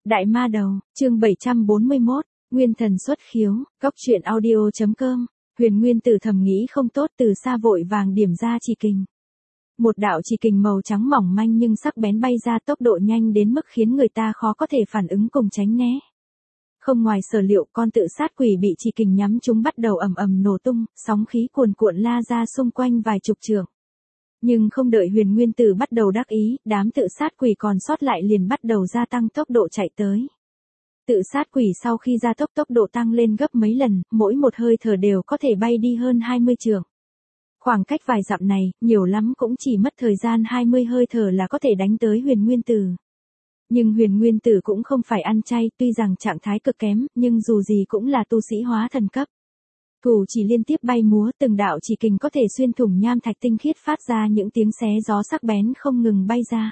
Đại ma đầu, chương 741, Nguyên thần xuất khiếu, góc truyện audio.com, Huyền Nguyên Tử thầm nghĩ không tốt từ xa vội vàng điểm ra chỉ kình. Một đạo chỉ kình màu trắng mỏng manh nhưng sắc bén bay ra tốc độ nhanh đến mức khiến người ta khó có thể phản ứng cùng tránh né. Không ngoài sở liệu con tự sát quỷ bị chỉ kình nhắm chúng bắt đầu ầm ầm nổ tung, sóng khí cuồn cuộn la ra xung quanh vài chục trượng. Nhưng không đợi Huyền Nguyên Tử bắt đầu đắc ý, đám tự sát quỷ còn sót lại liền bắt đầu gia tăng tốc độ chạy tới. Tự sát quỷ sau khi gia tốc độ tăng lên gấp mấy lần, mỗi một hơi thở đều có thể bay đi hơn 20 trượng. Khoảng cách vài dặm này, nhiều lắm cũng chỉ mất thời gian 20 hơi thở là có thể đánh tới Huyền Nguyên Tử. Nhưng Huyền Nguyên Tử cũng không phải ăn chay, tuy rằng trạng thái cực kém, nhưng dù gì cũng là tu sĩ hóa thần cấp. Thủ chỉ liên tiếp bay múa, từng đạo chỉ kình có thể xuyên thủng nham thạch tinh khiết phát ra những tiếng xé gió sắc bén không ngừng bay ra.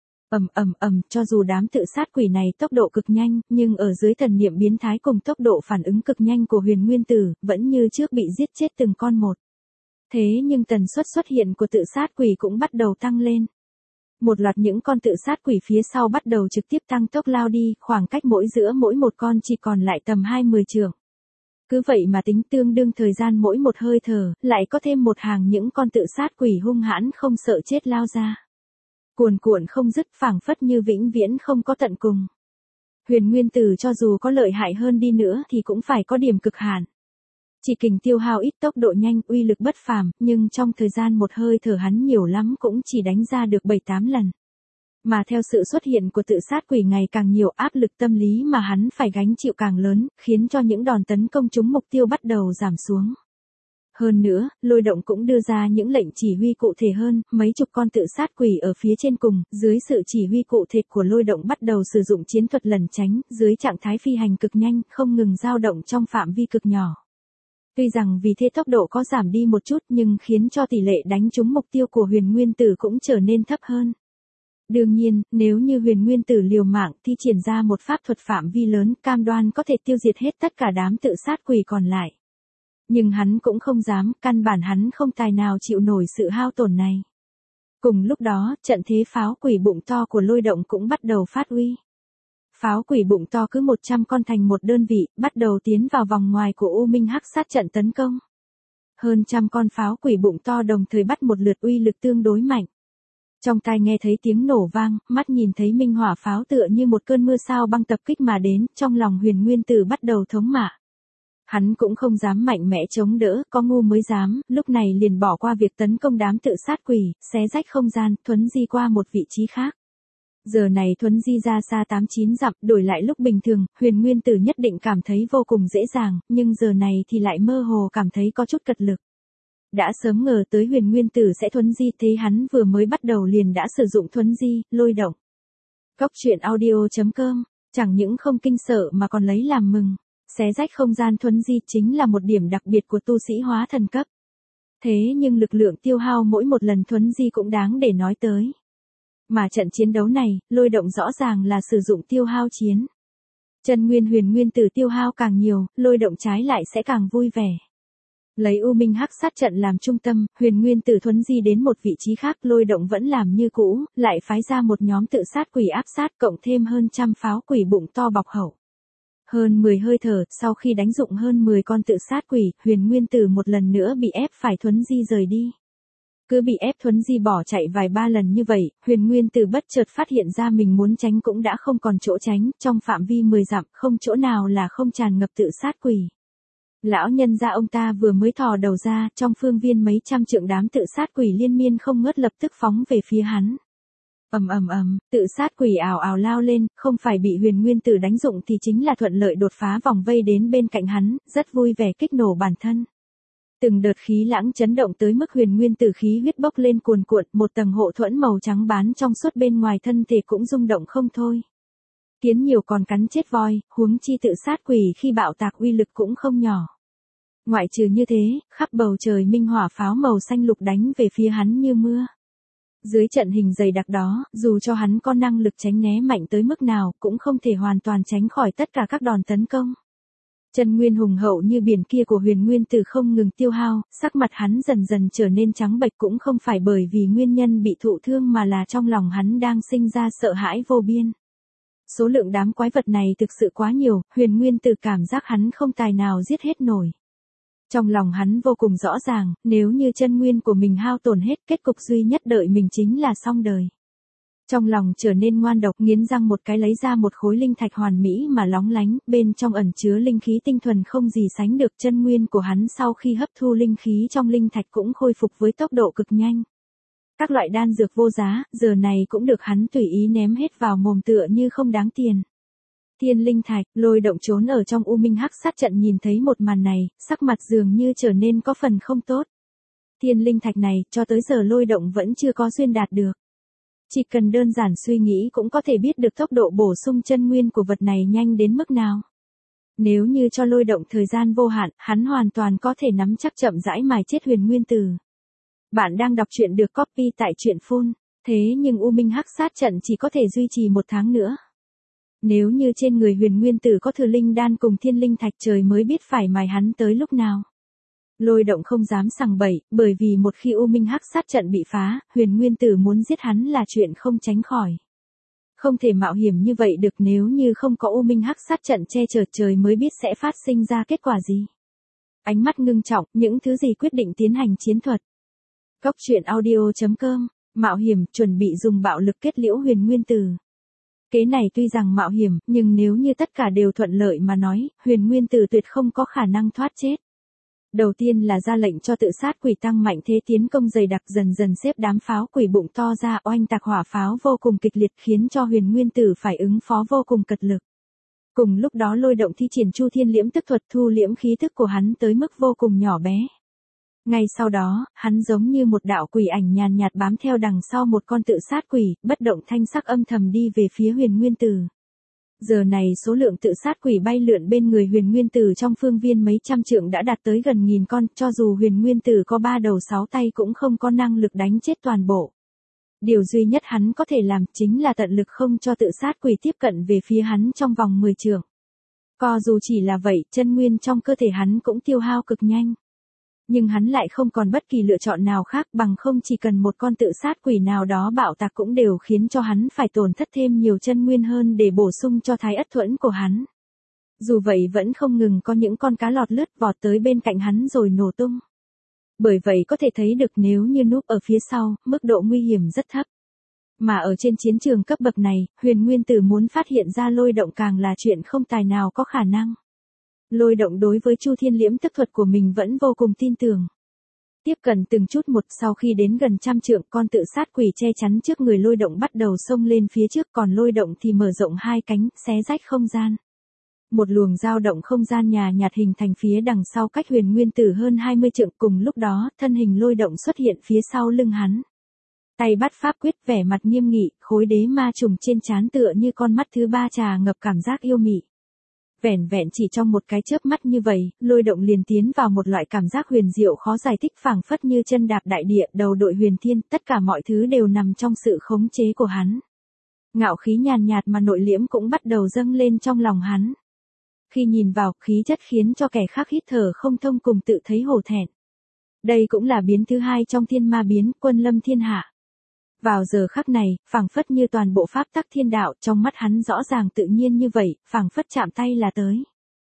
Cho dù đám tự sát quỷ này tốc độ cực nhanh, nhưng ở dưới thần niệm biến thái cùng tốc độ phản ứng cực nhanh của Huyền Nguyên Tử, vẫn như trước bị giết chết từng con một. Thế nhưng tần suất xuất hiện của tự sát quỷ cũng bắt đầu tăng lên. Một loạt những con tự sát quỷ phía sau bắt đầu trực tiếp tăng tốc lao đi, khoảng cách giữa mỗi một con chỉ còn lại tầm 20 trượng. Cứ vậy mà tính tương đương thời gian mỗi một hơi thở, lại có thêm một hàng những con tự sát quỷ hung hãn không sợ chết lao ra. Cuồn cuộn không dứt, phảng phất như vĩnh viễn không có tận cùng. Huyền Nguyên Tử cho dù có lợi hại hơn đi nữa thì cũng phải có điểm cực hạn. Chỉ kình tiêu hao ít, tốc độ nhanh, uy lực bất phàm, nhưng trong thời gian một hơi thở hắn nhiều lắm cũng chỉ đánh ra được 7-8 lần. Mà theo sự xuất hiện của tự sát quỷ ngày càng nhiều, áp lực tâm lý mà hắn phải gánh chịu càng lớn, khiến cho những đòn tấn công trúng mục tiêu bắt đầu giảm xuống. Hơn nữa, Lôi Động cũng đưa ra những lệnh chỉ huy cụ thể hơn, mấy chục con tự sát quỷ ở phía trên cùng, dưới sự chỉ huy cụ thể của Lôi Động bắt đầu sử dụng chiến thuật lẩn tránh, dưới trạng thái phi hành cực nhanh, không ngừng dao động trong phạm vi cực nhỏ. Tuy rằng vì thế tốc độ có giảm đi một chút nhưng khiến cho tỷ lệ đánh trúng mục tiêu của Huyền Nguyên Tử cũng trở nên thấp hơn. Đương nhiên, nếu như Huyền Nguyên Tử liều mạng thi triển ra một pháp thuật phạm vi lớn, cam đoan có thể tiêu diệt hết tất cả đám tự sát quỷ còn lại. Nhưng hắn cũng không dám, căn bản hắn không tài nào chịu nổi sự hao tổn này. Cùng lúc đó, trận thế pháo quỷ bụng to của Lôi Động cũng bắt đầu phát uy. Pháo quỷ bụng to cứ 100 con thành một đơn vị, bắt đầu tiến vào vòng ngoài của U Minh Hắc sát trận tấn công. Hơn trăm con pháo quỷ bụng to đồng thời bắt một lượt, uy lực tương đối mạnh. Trong tai nghe thấy tiếng nổ vang, mắt nhìn thấy minh hỏa pháo tựa như một cơn mưa sao băng tập kích mà đến, trong lòng Huyền Nguyên Tử bắt đầu thống mạ. Hắn cũng không dám mạnh mẽ chống đỡ, có ngu mới dám, lúc này liền bỏ qua việc tấn công đám tự sát quỷ, xé rách không gian, thuấn di qua một vị trí khác. Giờ này thuấn di ra xa 8-9 dặm, đổi lại lúc bình thường, Huyền Nguyên Tử nhất định cảm thấy vô cùng dễ dàng, nhưng giờ này thì lại mơ hồ cảm thấy có chút cật lực. Đã sớm ngờ tới Huyền Nguyên Tử sẽ thuấn di, thế hắn vừa mới bắt đầu liền đã sử dụng thuấn di, Lôi Động. Góc truyện audio.com, chẳng những không kinh sợ mà còn lấy làm mừng. Xé rách không gian thuấn di chính là một điểm đặc biệt của tu sĩ hóa thần cấp. Thế nhưng lực lượng tiêu hao mỗi một lần thuấn di cũng đáng để nói tới. Mà trận chiến đấu này, Lôi Động rõ ràng là sử dụng tiêu hao chiến. Chân nguyên Huyền Nguyên Tử tiêu hao càng nhiều, Lôi Động trái lại sẽ càng vui vẻ. Lấy U Minh Hắc sát trận làm trung tâm, Huyền Nguyên Tử thuấn di đến một vị trí khác, Lôi Động vẫn làm như cũ, lại phái ra một nhóm tự sát quỷ áp sát cộng thêm hơn trăm pháo quỷ bụng to bọc hậu. Hơn 10 hơi thở, sau khi đánh dụng hơn 10 con tự sát quỷ, Huyền Nguyên Tử một lần nữa bị ép phải thuấn di rời đi. Cứ bị ép thuấn di bỏ chạy vài ba lần như vậy, Huyền Nguyên Tử bất chợt phát hiện ra mình muốn tránh cũng đã không còn chỗ tránh, trong phạm vi 10 dặm, không chỗ nào là không tràn ngập tự sát quỷ. Lão nhân gia ông ta vừa mới thò đầu ra, trong phương viên mấy trăm trượng đám tự sát quỷ liên miên không ngớt lập tức phóng về phía hắn. Tự sát quỷ ào ào lao lên, không phải bị Huyền Nguyên Tử đánh dụng thì chính là thuận lợi đột phá vòng vây đến bên cạnh hắn, rất vui vẻ kích nổ bản thân. Từng đợt khí lãng chấn động tới mức Huyền Nguyên Tử khí huyết bốc lên cuồn cuộn, một tầng hộ thuẫn màu trắng bán trong suốt bên ngoài thân thể cũng rung động không thôi. Kiến nhiều còn cắn chết voi, huống chi tự sát quỷ khi bạo tạc uy lực cũng không nhỏ. Ngoại trừ như thế, khắp bầu trời minh hỏa pháo màu xanh lục đánh về phía hắn như mưa. Dưới trận hình dày đặc đó, dù cho hắn có năng lực tránh né mạnh tới mức nào, cũng không thể hoàn toàn tránh khỏi tất cả các đòn tấn công. Chân nguyên hùng hậu như biển kia của Huyền Nguyên Tử không ngừng tiêu hao, sắc mặt hắn dần dần trở nên trắng bệch cũng không phải bởi vì nguyên nhân bị thụ thương mà là trong lòng hắn đang sinh ra sợ hãi vô biên. Số lượng đám quái vật này thực sự quá nhiều, Huyền Nguyên Tử cảm giác hắn không tài nào giết hết nổi. Trong lòng hắn vô cùng rõ ràng, nếu như chân nguyên của mình hao tổn hết, kết cục duy nhất đợi mình chính là xong đời. Trong lòng trở nên ngoan độc, nghiến răng một cái lấy ra một khối linh thạch hoàn mỹ mà lóng lánh, bên trong ẩn chứa linh khí tinh thuần không gì sánh được. Chân nguyên của hắn sau khi hấp thu linh khí trong linh thạch cũng khôi phục với tốc độ cực nhanh. Các loại đan dược vô giá, giờ này cũng được hắn tùy ý ném hết vào mồm tựa như không đáng tiền. Thiên linh thạch, Lôi Động trốn ở trong U Minh Hắc Sát trận nhìn thấy một màn này, sắc mặt dường như trở nên có phần không tốt. Thiên linh thạch này, cho tới giờ Lôi Động vẫn chưa có duyên đạt được. Chỉ cần đơn giản suy nghĩ cũng có thể biết được tốc độ bổ sung chân nguyên của vật này nhanh đến mức nào. Nếu như cho Lôi Động thời gian vô hạn, hắn hoàn toàn có thể nắm chắc chậm rãi mài chết Huyền Nguyên Tử. Bạn đang đọc truyện được copy tại truyện phun, thế nhưng U Minh Hắc Sát trận chỉ có thể duy trì 1 tháng nữa. Nếu như trên người Huyền Nguyên Tử có thừa linh đan cùng thiên linh thạch, trời mới biết phải mài hắn tới lúc nào. Lôi Động không dám sằng bậy, bởi vì một khi U Minh Hắc Sát trận bị phá, Huyền Nguyên Tử muốn giết hắn là chuyện không tránh khỏi. Không thể mạo hiểm như vậy được, nếu như không có U Minh Hắc Sát trận che chở, trời mới biết sẽ phát sinh ra kết quả gì. Ánh mắt ngưng trọng, những thứ gì quyết định tiến hành chiến thuật. Góc truyện audio.com, mạo hiểm, chuẩn bị dùng bạo lực kết liễu Huyền Nguyên Tử. Kế này tuy rằng mạo hiểm, nhưng nếu như tất cả đều thuận lợi mà nói, Huyền Nguyên Tử tuyệt không có khả năng thoát chết. Đầu tiên là ra lệnh cho tự sát quỷ tăng mạnh thế tiến công dày đặc, dần dần xếp đám pháo quỷ bụng to ra, oanh tạc hỏa pháo vô cùng kịch liệt, khiến cho Huyền Nguyên Tử phải ứng phó vô cùng cật lực. Cùng lúc đó Lôi Động thi triển Chu Thiên Liễm Tức thuật, thu liễm khí tức của hắn tới mức vô cùng nhỏ bé. Ngay sau đó, hắn giống như một đạo quỷ ảnh nhàn nhạt bám theo đằng sau một con tự sát quỷ, bất động thanh sắc âm thầm đi về phía Huyền Nguyên Tử. Giờ này số lượng tự sát quỷ bay lượn bên người Huyền Nguyên Tử trong phương viên mấy trăm trượng đã đạt tới gần 1000 con, cho dù Huyền Nguyên Tử có 3 đầu 6 tay cũng không có năng lực đánh chết toàn bộ. Điều duy nhất hắn có thể làm chính là tận lực không cho tự sát quỷ tiếp cận về phía hắn trong vòng 10 trượng. Có dù chỉ là vậy, chân nguyên trong cơ thể hắn cũng tiêu hao cực nhanh. Nhưng hắn lại không còn bất kỳ lựa chọn nào khác, bằng không chỉ cần một con tự sát quỷ nào đó bạo tạc cũng đều khiến cho hắn phải tổn thất thêm nhiều chân nguyên hơn để bổ sung cho thái ất thuẫn của hắn. Dù vậy vẫn không ngừng có những con cá lọt lướt vọt tới bên cạnh hắn rồi nổ tung. Bởi vậy có thể thấy được nếu như núp ở phía sau, mức độ nguy hiểm rất thấp. Mà ở trên chiến trường cấp bậc này, Huyền Nguyên Tử muốn phát hiện ra Lôi Động càng là chuyện không tài nào có khả năng. Lôi Động đối với Chu Thiên Liễm Tức thuật của mình vẫn vô cùng tin tưởng. Tiếp cận từng chút một, sau khi đến gần 100 trượng, con tự sát quỷ che chắn trước người Lôi Động bắt đầu xông lên phía trước, còn Lôi Động thì mở rộng 2 cánh, xé rách không gian. Một luồng dao động không gian nhàn nhạt hình thành phía đằng sau cách Huyền Nguyên Tử hơn 20 trượng, cùng lúc đó, thân hình Lôi Động xuất hiện phía sau lưng hắn. Tay bắt pháp quyết, vẻ mặt nghiêm nghị, khối đế ma trùng trên trán tựa như con mắt thứ 3 trà ngập cảm giác yêu mị. Vẻn vẹn chỉ trong một cái chớp mắt như vậy, Lôi Động liền tiến vào một loại cảm giác huyền diệu khó giải thích, phảng phất như chân đạp đại địa, đầu đội huyền thiên, tất cả mọi thứ đều nằm trong sự khống chế của hắn. Ngạo khí nhàn nhạt mà nội liễm cũng bắt đầu dâng lên trong lòng hắn. Khi nhìn vào, khí chất khiến cho kẻ khác hít thở không thông cùng tự thấy hổ thẹn. Đây cũng là biến thứ 2 trong thiên ma biến, quân lâm thiên hạ. Vào giờ khắc này, phảng phất như toàn bộ pháp tắc thiên đạo, trong mắt hắn rõ ràng tự nhiên như vậy, phảng phất chạm tay là tới.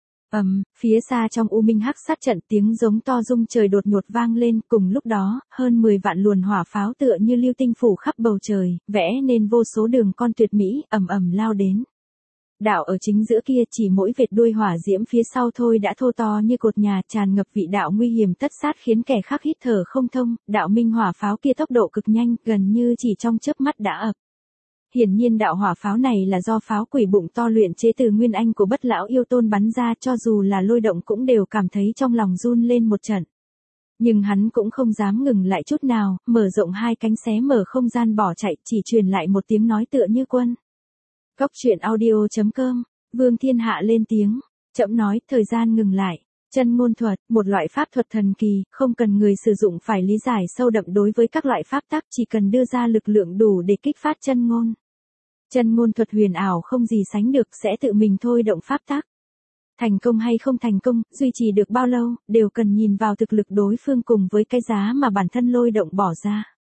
Phía xa trong U Minh Hắc Sát trận, tiếng giống to rung trời đột ngột vang lên, cùng lúc đó, hơn 10 vạn luồn hỏa pháo tựa như lưu tinh phủ khắp bầu trời, vẽ nên vô số đường con tuyệt mỹ, ầm ầm lao đến. Đạo ở chính giữa kia, chỉ mỗi vệt đuôi hỏa diễm phía sau thôi đã thô to như cột nhà, tràn ngập vị đạo nguy hiểm tất sát, khiến kẻ khác hít thở không thông. Đạo minh hỏa pháo kia tốc độ cực nhanh, gần như chỉ trong chớp mắt đã ập. Hiển nhiên đạo hỏa pháo này là do pháo quỷ bụng to luyện chế từ nguyên anh của Bất Lão Yêu Tôn bắn ra, cho dù là Lôi Động cũng đều cảm thấy trong lòng run lên một trận. Nhưng hắn cũng không dám ngừng lại chút nào, mở rộng 2 cánh xé mở không gian bỏ chạy, chỉ truyền lại một tiếng nói tựa như quân. Góc truyện audio.com, Vương Thiên Hạ lên tiếng, chậm nói, thời gian ngừng lại. Chân ngôn thuật, một loại pháp thuật thần kỳ, không cần người sử dụng phải lý giải sâu đậm đối với các loại pháp tắc, chỉ cần đưa ra lực lượng đủ để kích phát chân ngôn. Chân ngôn thuật huyền ảo không gì sánh được, sẽ tự mình thôi động pháp tắc. Thành công hay không thành công, duy trì được bao lâu, đều cần nhìn vào thực lực đối phương cùng với cái giá mà bản thân Lôi Động bỏ ra.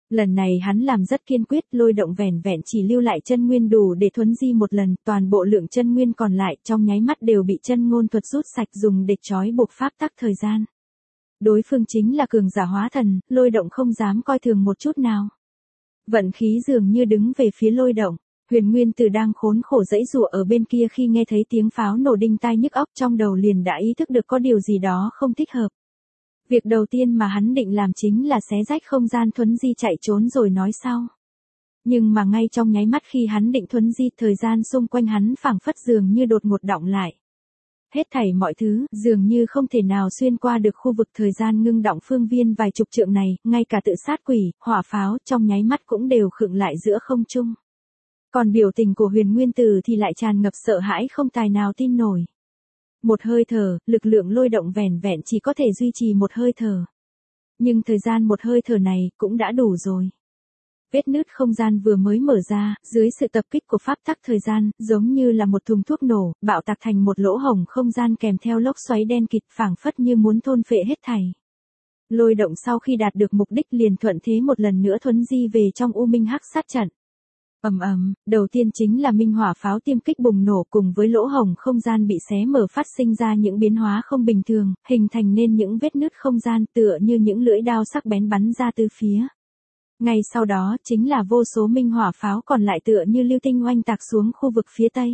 Lần này hắn làm rất kiên quyết, lôi động vẻn vẹn chỉ lưu lại chân nguyên đủ để thuấn di một lần, toàn bộ lượng chân nguyên còn lại trong nháy mắt đều bị chân ngôn thuật rút sạch dùng để trói buộc pháp tắc thời gian. Đối phương chính là cường giả hóa thần, lôi động không dám coi thường một chút nào. Vận khí dường như đứng về phía lôi động. Huyền Nguyên Tử đang khốn khổ giãy giụa ở bên kia khi nghe thấy tiếng pháo nổ đinh tai nhức óc trong đầu liền đã ý thức được có điều gì đó không thích hợp. Việc đầu tiên mà hắn định làm chính là xé rách không gian thuấn di chạy trốn rồi nói sau. Nhưng mà ngay trong nháy mắt khi hắn định thuấn di, thời gian xung quanh hắn phảng phất dường như đột ngột đọng lại. Hết thảy mọi thứ dường như không thể nào xuyên qua được khu vực thời gian ngưng đọng phương viên vài chục trượng này, ngay cả tự sát quỷ, hỏa pháo trong nháy mắt cũng đều khựng lại giữa không trung. Còn biểu tình của Huyền Nguyên Tử thì lại tràn ngập sợ hãi không tài nào tin nổi. Một hơi thở, lực lượng lôi động vẻn vẹn chỉ có thể duy trì một hơi thở. Nhưng thời gian một hơi thở này cũng đã đủ rồi. Vết nứt không gian vừa mới mở ra, dưới sự tập kích của pháp tắc thời gian, giống như là một thùng thuốc nổ, bạo tạc thành một lỗ hổng không gian kèm theo lốc xoáy đen kịt phảng phất như muốn thôn phệ hết thảy. Lôi động sau khi đạt được mục đích liền thuận thế một lần nữa thuấn di về trong U Minh Hắc sát trận. Ầm ầm, đầu tiên chính là minh hỏa pháo tiêm kích bùng nổ cùng với lỗ hổng không gian bị xé mở phát sinh ra những biến hóa không bình thường, hình thành nên những vết nứt không gian tựa như những lưỡi đao sắc bén bắn ra từ phía. Ngay sau đó chính là vô số minh hỏa pháo còn lại tựa như lưu tinh oanh tạc xuống khu vực phía tây.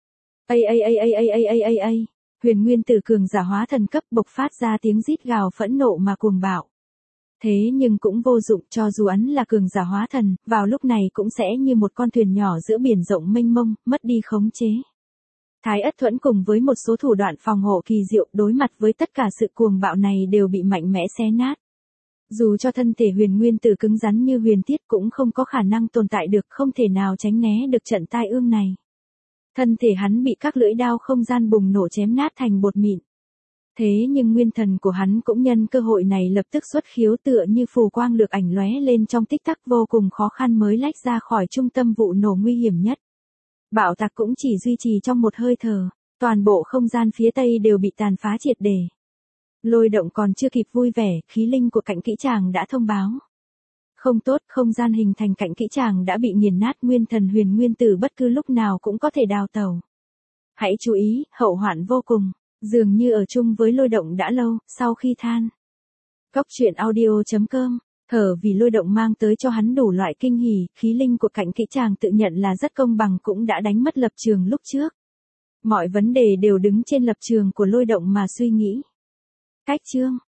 Huyền Nguyên Tử cường giả hóa thần cấp bộc phát ra tiếng rít gào phẫn nộ mà cuồng bạo. Thế nhưng cũng vô dụng, cho dù hắn là cường giả hóa thần, vào lúc này cũng sẽ như một con thuyền nhỏ giữa biển rộng mênh mông, mất đi khống chế. Thái Ất Thuẫn cùng với một số thủ đoạn phòng hộ kỳ diệu đối mặt với tất cả sự cuồng bạo này đều bị mạnh mẽ xé nát. Dù cho thân thể Huyền Nguyên Tử cứng rắn như huyền thiết cũng không có khả năng tồn tại được, không thể nào tránh né được trận tai ương này. Thân thể hắn bị các lưỡi đao không gian bùng nổ chém nát thành bột mịn. Thế nhưng nguyên thần của hắn cũng nhân cơ hội này lập tức xuất khiếu tựa như phù quang lược ảnh lóe lên trong tích tắc vô cùng khó khăn mới lách ra khỏi trung tâm vụ nổ nguy hiểm nhất. Bạo tạc cũng chỉ duy trì trong một hơi thở, toàn bộ không gian phía tây đều bị tàn phá triệt để. Lôi động còn chưa kịp vui vẻ, khí linh của cạnh kỹ tràng đã thông báo. Không tốt, không gian hình thành cạnh kỹ tràng đã bị nghiền nát, nguyên thần Huyền Nguyên Tử bất cứ lúc nào cũng có thể đào tẩu. Hãy chú ý, hậu hoạn vô cùng. Dường như ở chung với lôi động đã lâu, sau khi than. Góc truyện audio.com, thở vì lôi động mang tới cho hắn đủ loại kinh hỉ, khí linh của cạnh kỹ tràng tự nhận là rất công bằng cũng đã đánh mất lập trường lúc trước. Mọi vấn đề đều đứng trên lập trường của lôi động mà suy nghĩ. Cách chương